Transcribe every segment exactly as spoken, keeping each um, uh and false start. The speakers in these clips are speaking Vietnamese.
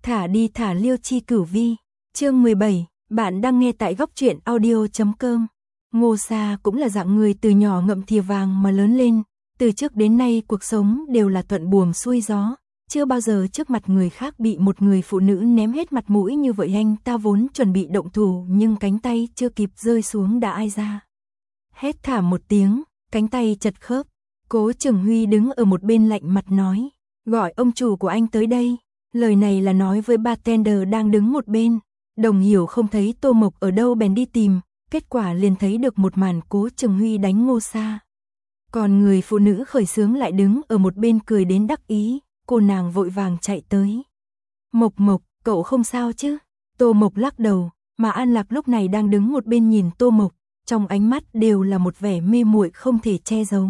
Thả đi thả Liêu Chi Cửu Vi, chương mười bảy, bạn đang nghe tại góc truyện audio chấm com. Ngô Sa cũng là dạng người từ nhỏ ngậm thìa vàng mà lớn lên, từ trước đến nay cuộc sống đều là thuận buồm xuôi gió, chưa bao giờ trước mặt người khác bị một người phụ nữ ném hết mặt mũi như vậy. Anh ta vốn chuẩn bị động thủ nhưng cánh tay chưa kịp rơi xuống đã ai ra. Hét thảm một tiếng, cánh tay chật khớp, Cố Trường Huy đứng ở một bên lạnh mặt nói, gọi ông chủ của anh tới đây. Lời này là nói với bartender đang đứng một bên. Đồng Hiểu không thấy Tô Mộc ở đâu bèn đi tìm, kết quả liền thấy được một màn Cố Trường Huy đánh Ngô Sa. Còn người phụ nữ khởi xướng lại đứng ở một bên cười đến đắc ý, cô nàng vội vàng chạy tới. Mộc Mộc, cậu không sao chứ? Tô Mộc lắc đầu, mà An Lạc lúc này đang đứng một bên nhìn Tô Mộc, trong ánh mắt đều là một vẻ mê muội không thể che giấu.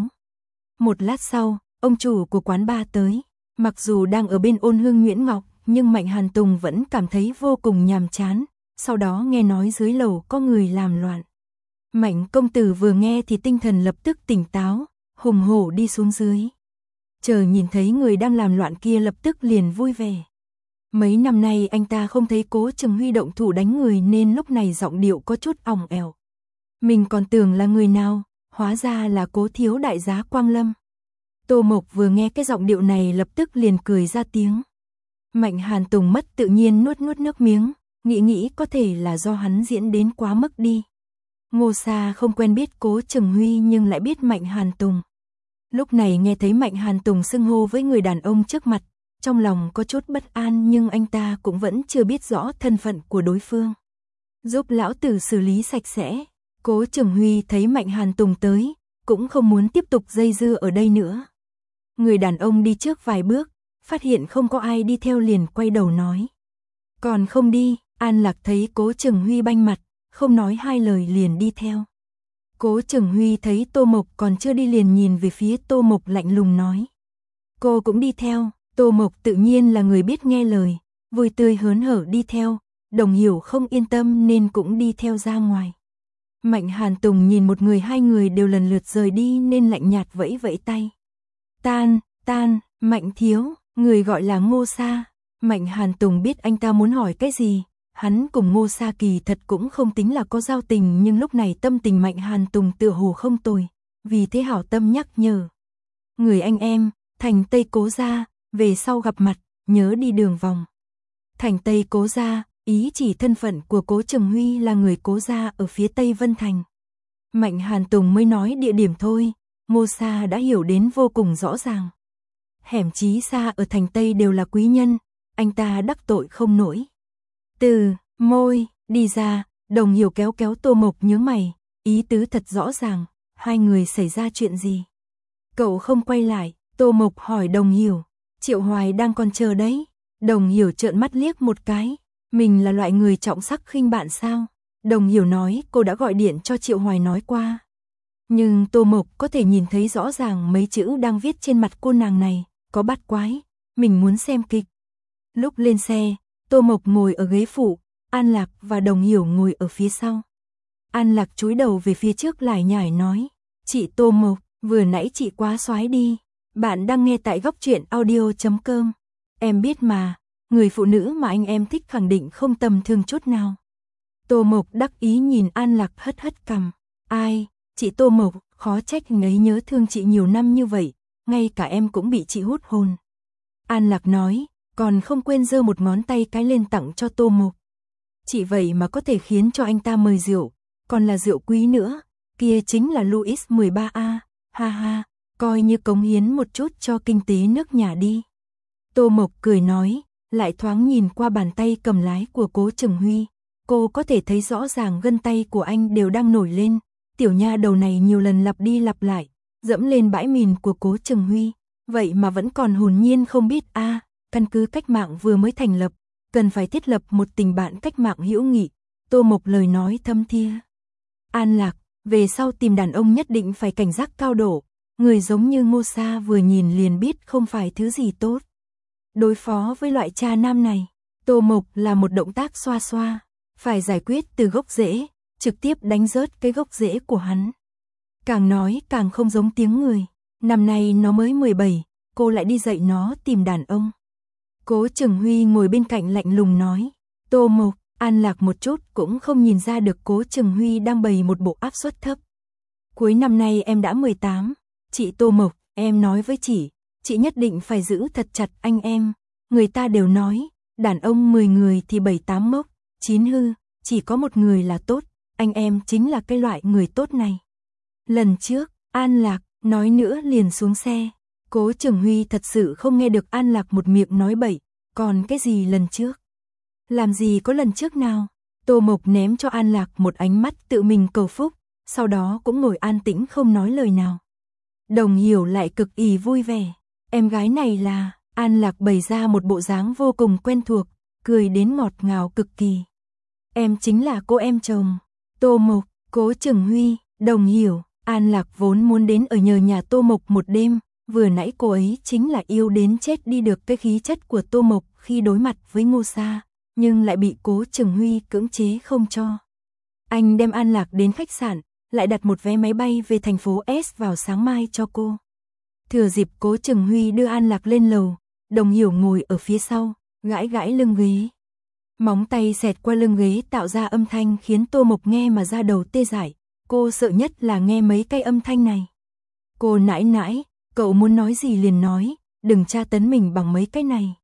Một lát sau, ông chủ của quán bar tới. Mặc dù đang ở bên Ôn Hương Nguyễn Ngọc, nhưng Mạnh Hàn Tùng vẫn cảm thấy vô cùng nhàm chán, sau đó nghe nói dưới lầu có người làm loạn. Mạnh công tử vừa nghe thì tinh thần lập tức tỉnh táo, hùng hổ đi xuống dưới. Chờ nhìn thấy người đang làm loạn kia lập tức liền vui vẻ. Mấy năm nay anh ta không thấy Cố Trường Huy động thủ đánh người nên lúc này giọng điệu có chút ỏng ẻo. Mình còn tưởng là người nào, hóa ra là Cố thiếu đại giá Quang Lâm. Tô Mộc vừa nghe cái giọng điệu này lập tức liền cười ra tiếng. Mạnh Hàn Tùng mất tự nhiên nuốt nuốt nước miếng, nghĩ nghĩ có thể là do hắn diễn đến quá mức đi. Ngô Sa không quen biết Cố Trường Huy nhưng lại biết Mạnh Hàn Tùng. Lúc này nghe thấy Mạnh Hàn Tùng xưng hô với người đàn ông trước mặt, trong lòng có chút bất an nhưng anh ta cũng vẫn chưa biết rõ thân phận của đối phương. Giúp lão tử xử lý sạch sẽ. Cố Trường Huy thấy Mạnh Hàn Tùng tới, cũng không muốn tiếp tục dây dưa ở đây nữa. Người đàn ông đi trước vài bước, phát hiện không có ai đi theo liền quay đầu nói. Còn không đi. An Lạc thấy Cố Trường Huy banh mặt, không nói hai lời liền đi theo. Cố Trường Huy thấy Tô Mộc còn chưa đi liền nhìn về phía Tô Mộc lạnh lùng nói. Cô cũng đi theo. Tô Mộc tự nhiên là người biết nghe lời, vui tươi hớn hở đi theo. Đồng Hiểu không yên tâm nên cũng đi theo ra ngoài. Mạnh Hàn Tùng nhìn một người hai người đều lần lượt rời đi nên lạnh nhạt vẫy vẫy tay. Tan, tan, Mạnh thiếu, người gọi là Ngô Sa. Mạnh Hàn Tùng biết anh ta muốn hỏi cái gì, hắn cùng Ngô Sa kỳ thật cũng không tính là có giao tình nhưng lúc này tâm tình Mạnh Hàn Tùng tựa hồ không tồi, vì thế hảo tâm nhắc nhở. Người anh em, thành Tây Cố gia, về sau gặp mặt, nhớ đi đường vòng. Thành Tây Cố gia, ý chỉ thân phận của Cố Trường Huy là người Cố gia ở phía Tây Vân Thành. Mạnh Hàn Tùng mới nói địa điểm thôi, Ngô Sa đã hiểu đến vô cùng rõ ràng. Hẻm Chí Sa ở thành Tây đều là quý nhân, anh ta đắc tội không nổi. Từ môi đi ra, Đồng Hiểu kéo kéo Tô Mộc nhướng mày, ý tứ thật rõ ràng, hai người xảy ra chuyện gì? Cậu không quay lại, Tô Mộc hỏi Đồng Hiểu. Triệu Hoài đang còn chờ đấy. Đồng Hiểu trợn mắt liếc một cái, mình là loại người trọng sắc khinh bạn sao? Đồng Hiểu nói cô đã gọi điện cho Triệu Hoài nói qua. Nhưng Tô Mộc có thể nhìn thấy rõ ràng mấy chữ đang viết trên mặt cô nàng này, có bắt quái, mình muốn xem kịch. Lúc lên xe, Tô Mộc ngồi ở ghế phụ, An Lạc và Đồng Hiểu ngồi ở phía sau. An Lạc chúi đầu về phía trước lải nhải nói, chị Tô Mộc, vừa nãy chị quá xoái đi. Bạn đang nghe tại góc truyện audio chấm com. Em biết mà, người phụ nữ mà anh em thích khẳng định không tầm thường chút nào. Tô Mộc đắc ý nhìn An Lạc hất hất cằm. Ai, chị Tô Mộc, khó trách anh ấy nhớ thương chị nhiều năm như vậy, ngay cả em cũng bị chị hút hồn. An Lạc nói, còn không quên giơ một ngón tay cái lên tặng cho Tô Mộc. Chị vậy mà có thể khiến cho anh ta mời rượu, còn là rượu quý nữa, kia chính là Louis mười ba A, ha ha. Coi như cống hiến một chút cho kinh tế nước nhà đi. Tô Mộc cười nói, lại thoáng nhìn qua bàn tay cầm lái của Cố Trường Huy. Cô có thể thấy rõ ràng gân tay của anh đều đang nổi lên. Tiểu nha đầu này nhiều lần lặp đi lặp lại, dẫm lên bãi mìn của Cố Trường Huy. Vậy mà vẫn còn hồn nhiên không biết a à, căn cứ cách mạng vừa mới thành lập, cần phải thiết lập một tình bạn cách mạng hữu nghị. Tô Mộc lời nói thâm thia. An Lạc, về sau tìm đàn ông nhất định phải cảnh giác cao độ. Người giống như Ngô Sa vừa nhìn liền biết không phải thứ gì tốt. Đối phó với loại cha nam này, Tô Mộc là một động tác xoa xoa, phải giải quyết từ gốc rễ, trực tiếp đánh rớt cái gốc rễ của hắn. Càng nói càng không giống tiếng người, năm nay nó mới mười bảy, cô lại đi dạy nó tìm đàn ông. Cố Trường Huy ngồi bên cạnh lạnh lùng nói. Tô Mộc, An Lạc một chút cũng không nhìn ra được Cố Trường Huy đang bày một bộ áp suất thấp. Cuối năm nay em đã mười tám, chị Tô Mộc, em nói với chị, chị nhất định phải giữ thật chặt anh em. Người ta đều nói, đàn ông mười người thì bảy tám mốc, chín hư, chỉ có một người là tốt, anh em chính là cái loại người tốt này. Lần trước, An Lạc, nói nữa liền xuống xe. Cố Trường Huy thật sự không nghe được An Lạc một miệng nói bậy, còn cái gì lần trước? Làm gì có lần trước nào? Tô Mộc ném cho An Lạc một ánh mắt tự mình cầu phúc, sau đó cũng ngồi an tĩnh không nói lời nào. Đồng Hiểu lại cực kỳ vui vẻ. Em gái này là, An Lạc bày ra một bộ dáng vô cùng quen thuộc, cười đến ngọt ngào cực kỳ. Em chính là cô em chồng. Tô Mộc, Cố Trường Huy, Đồng Hiểu, An Lạc vốn muốn đến ở nhờ nhà Tô Mộc một đêm, vừa nãy cô ấy chính là yêu đến chết đi được cái khí chất của Tô Mộc khi đối mặt với Ngô Sa, nhưng lại bị Cố Trường Huy cưỡng chế không cho. Anh đem An Lạc đến khách sạn, lại đặt một vé máy bay về thành phố S vào sáng mai cho cô. Thừa dịp Cố Trường Huy đưa An Lạc lên lầu, Đồng Hiểu ngồi ở phía sau, gãi gãi lưng ghế. Móng tay xẹt qua lưng ghế tạo ra âm thanh khiến Tô Mộc nghe mà da đầu tê dại. Cô sợ nhất là nghe mấy cái âm thanh này. Cô nãi nãi, cậu muốn nói gì liền nói, đừng tra tấn mình bằng mấy cái này.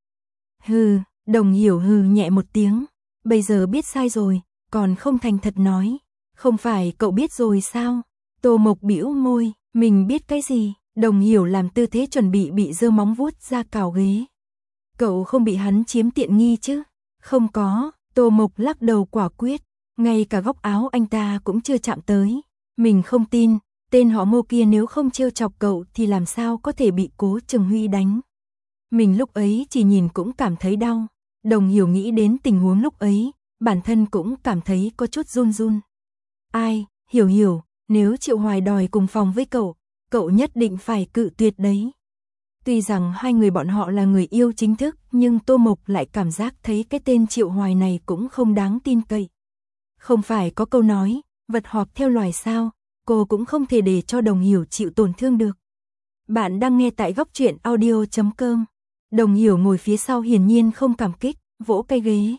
Hừ, Đồng Hiểu hừ nhẹ một tiếng, bây giờ biết sai rồi, còn không thành thật nói. Không phải cậu biết rồi sao? Tô Mộc bĩu môi, mình biết cái gì? Đồng Hiểu làm tư thế chuẩn bị bị giơ móng vuốt ra cào ghế. Cậu không bị hắn chiếm tiện nghi chứ? Không có, Tô Mộc lắc đầu quả quyết, ngay cả góc áo anh ta cũng chưa chạm tới. Mình không tin, tên họ Ngô kia nếu không trêu chọc cậu thì làm sao có thể bị Cố Trường Huy đánh. Mình lúc ấy chỉ nhìn cũng cảm thấy đau. Đồng Hiểu nghĩ đến tình huống lúc ấy, bản thân cũng cảm thấy có chút run run. Ai, Hiểu Hiểu, nếu Triệu Hoài đòi cùng phòng với cậu, cậu nhất định phải cự tuyệt đấy. Tuy rằng hai người bọn họ là người yêu chính thức, nhưng Tô Mộc lại cảm giác thấy cái tên Triệu Hoài này cũng không đáng tin cậy. Không phải có câu nói, vật họp theo loài sao, cô cũng không thể để cho Đồng Hiểu chịu tổn thương được. Bạn đang nghe tại góc truyện audio chấm com. Đồng Hiểu ngồi phía sau hiển nhiên không cảm kích, vỗ cái ghế.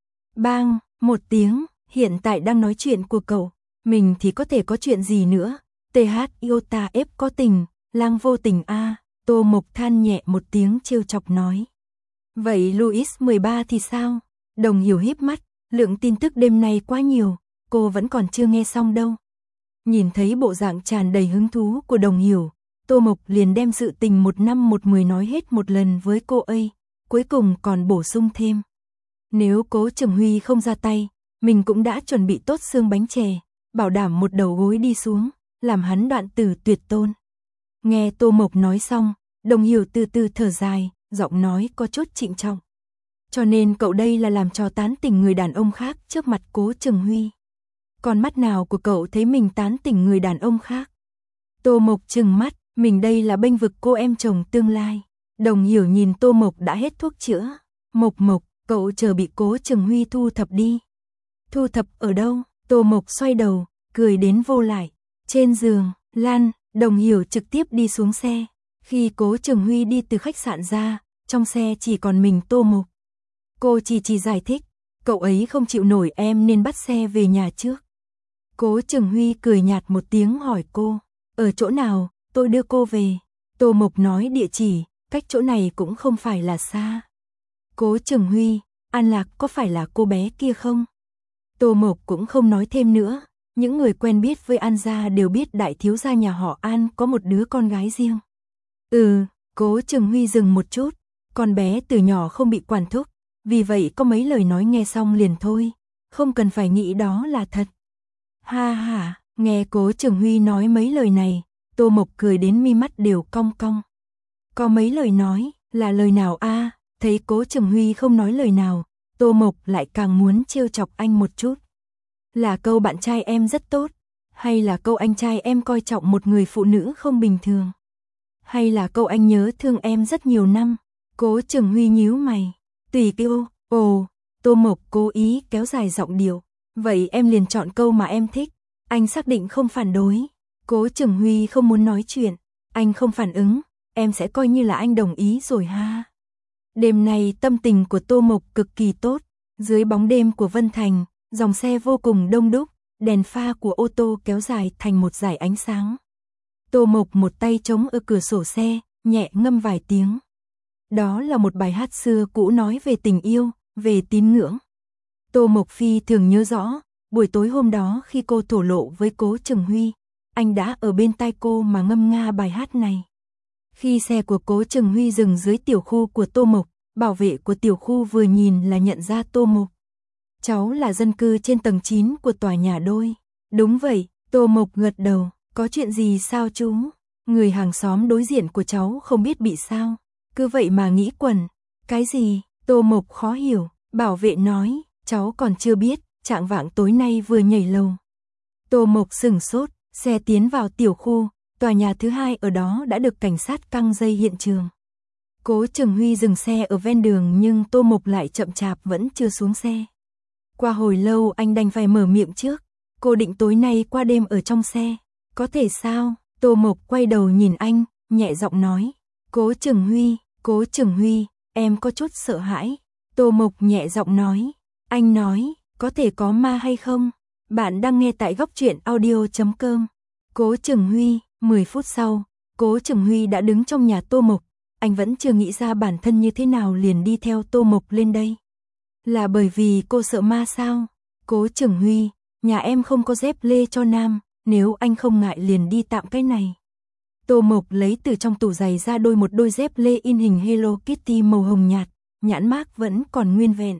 Bang, một tiếng, hiện tại đang nói chuyện của cậu, mình thì có thể có chuyện gì nữa. tê hát Iota F có tình, lang vô tình a. Tô Mộc than nhẹ một tiếng trêu chọc nói. Vậy Louis mười ba thì sao? Đồng Hiểu híp mắt, lượng tin tức đêm nay quá nhiều, cô vẫn còn chưa nghe xong đâu. Nhìn thấy bộ dạng tràn đầy hứng thú của Đồng Hiểu, Tô Mộc liền đem sự tình một năm một mười nói hết một lần với cô ấy, cuối cùng còn bổ sung thêm. Nếu Cố Trường Huy không ra tay, mình cũng đã chuẩn bị tốt xương bánh chè, bảo đảm một đầu gối đi xuống, làm hắn đoạn tử tuyệt tôn. Nghe Tô Mộc nói xong, Đồng Hiểu từ từ thở dài, giọng nói có chút trịnh trọng. Cho nên cậu đây là làm trò tán tỉnh người đàn ông khác trước mặt Cố Trường Huy. Con mắt nào của cậu thấy mình tán tỉnh người đàn ông khác? Tô Mộc trừng mắt, mình đây là bênh vực cô em chồng tương lai. Đồng Hiểu nhìn Tô Mộc đã hết thuốc chữa. Mộc Mộc, cậu chờ bị Cố Trường Huy thu thập đi. Thu thập ở đâu? Tô Mộc xoay đầu, cười đến vô lại. Trên giường, Lan, Đồng Hiểu trực tiếp đi xuống xe. Khi Cố Trường Huy đi từ khách sạn ra, trong xe chỉ còn mình Tô Mộc. Cô chỉ chỉ giải thích, cậu ấy không chịu nổi em nên bắt xe về nhà trước. Cố Trường Huy cười nhạt một tiếng hỏi cô, ở chỗ nào, tôi đưa cô về. Tô Mộc nói địa chỉ, cách chỗ này cũng không phải là xa. Cố Trường Huy, An Lạc có phải là cô bé kia không? Tô Mộc cũng không nói thêm nữa, những người quen biết với An gia đều biết đại thiếu gia nhà họ An có một đứa con gái riêng. Ừ, Cố Trường Huy dừng một chút, con bé từ nhỏ không bị quản thúc, vì vậy có mấy lời nói nghe xong liền thôi, không cần phải nghĩ đó là thật. Ha ha, nghe Cố Trường Huy nói mấy lời này, Tô Mộc cười đến mi mắt đều cong cong. Có mấy lời nói, là lời nào a? Thấy Cố Trường Huy không nói lời nào, Tô Mộc lại càng muốn trêu chọc anh một chút. Là câu bạn trai em rất tốt, hay là câu anh trai em coi trọng một người phụ nữ không bình thường, hay là câu anh nhớ thương em rất nhiều năm? Cố Trường Huy nhíu mày, tùy kêu. Ồ, Tô Mộc cố ý kéo dài giọng điệu. Vậy em liền chọn câu mà em thích. Anh xác định không phản đối. Cố Trường Huy không muốn nói chuyện. Anh không phản ứng, em sẽ coi như là anh đồng ý rồi ha. Đêm nay tâm tình của Tô Mộc cực kỳ tốt, dưới bóng đêm của Vân Thành, dòng xe vô cùng đông đúc, đèn pha của ô tô kéo dài thành một dải ánh sáng. Tô Mộc một tay chống ở cửa sổ xe, nhẹ ngâm vài tiếng. Đó là một bài hát xưa cũ nói về tình yêu, về tín ngưỡng. Tô Mộc Phi thường nhớ rõ, buổi tối hôm đó khi cô thổ lộ với Cố Trừng Huy, anh đã ở bên tai cô mà ngâm nga bài hát này. Khi xe của Cố Trừng Huy dừng dưới tiểu khu của Tô Mộc, bảo vệ của tiểu khu vừa nhìn là nhận ra Tô Mộc. Cháu là dân cư trên tầng chín của tòa nhà đôi. Đúng vậy, Tô Mộc gật đầu. Có chuyện gì sao chú? Người hàng xóm đối diện của cháu không biết bị sao. Cứ vậy mà nghĩ quẩn. Cái gì? Tô Mộc khó hiểu. Bảo vệ nói, cháu còn chưa biết, trạng vạng tối nay vừa nhảy lầu. Tô Mộc sửng sốt, xe tiến vào tiểu khu, tòa nhà thứ hai ở đó đã được cảnh sát căng dây hiện trường. Cố Trừng Huy dừng xe ở ven đường nhưng Tô Mộc lại chậm chạp vẫn chưa xuống xe. Qua hồi lâu anh đành phải mở miệng trước. Cô định tối nay qua đêm ở trong xe. Có thể sao? Tô Mộc quay đầu nhìn anh, nhẹ giọng nói. Cố Trừng Huy, Cố Trừng Huy, em có chút sợ hãi. Tô Mộc nhẹ giọng nói. Anh nói, có thể có ma hay không? Bạn đang nghe tại góc truyện audio chấm com. Cố Trừng Huy, mười phút sau, Cố Trừng Huy đã đứng trong nhà Tô Mộc. Anh vẫn chưa nghĩ ra bản thân như thế nào liền đi theo Tô Mộc lên đây. Là bởi vì cô sợ ma sao? Cố Trừng Huy, nhà em không có dép lê cho nam, nếu anh không ngại liền đi tạm cái này. Tô Mộc lấy từ trong tủ giày ra đôi một đôi dép lê in hình Hello Kitty màu hồng nhạt, nhãn mác vẫn còn nguyên vẹn.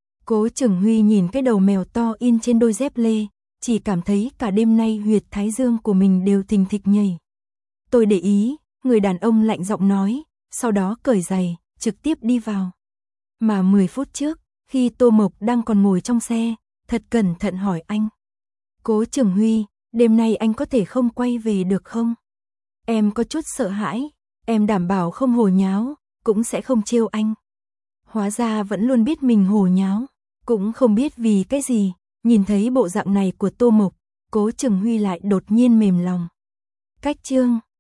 Cố Trừng Huy nhìn cái đầu mèo to in trên đôi dép lê, chỉ cảm thấy cả đêm nay huyệt thái dương của mình đều thình thịch nhảy. Tôi để ý, người đàn ông lạnh giọng nói, sau đó cởi giày, trực tiếp đi vào. Mà mười phút trước, khi Tô Mộc đang còn ngồi trong xe, thật cẩn thận hỏi anh. Cố Trừng Huy, đêm nay anh có thể không quay về được không? Em có chút sợ hãi, em đảm bảo không hồ nháo, cũng sẽ không trêu anh. Hóa ra vẫn luôn biết mình hồ nháo, cũng không biết vì cái gì, nhìn thấy bộ dạng này của Tô Mộc, Cố Trừng Huy lại đột nhiên mềm lòng. Cách chương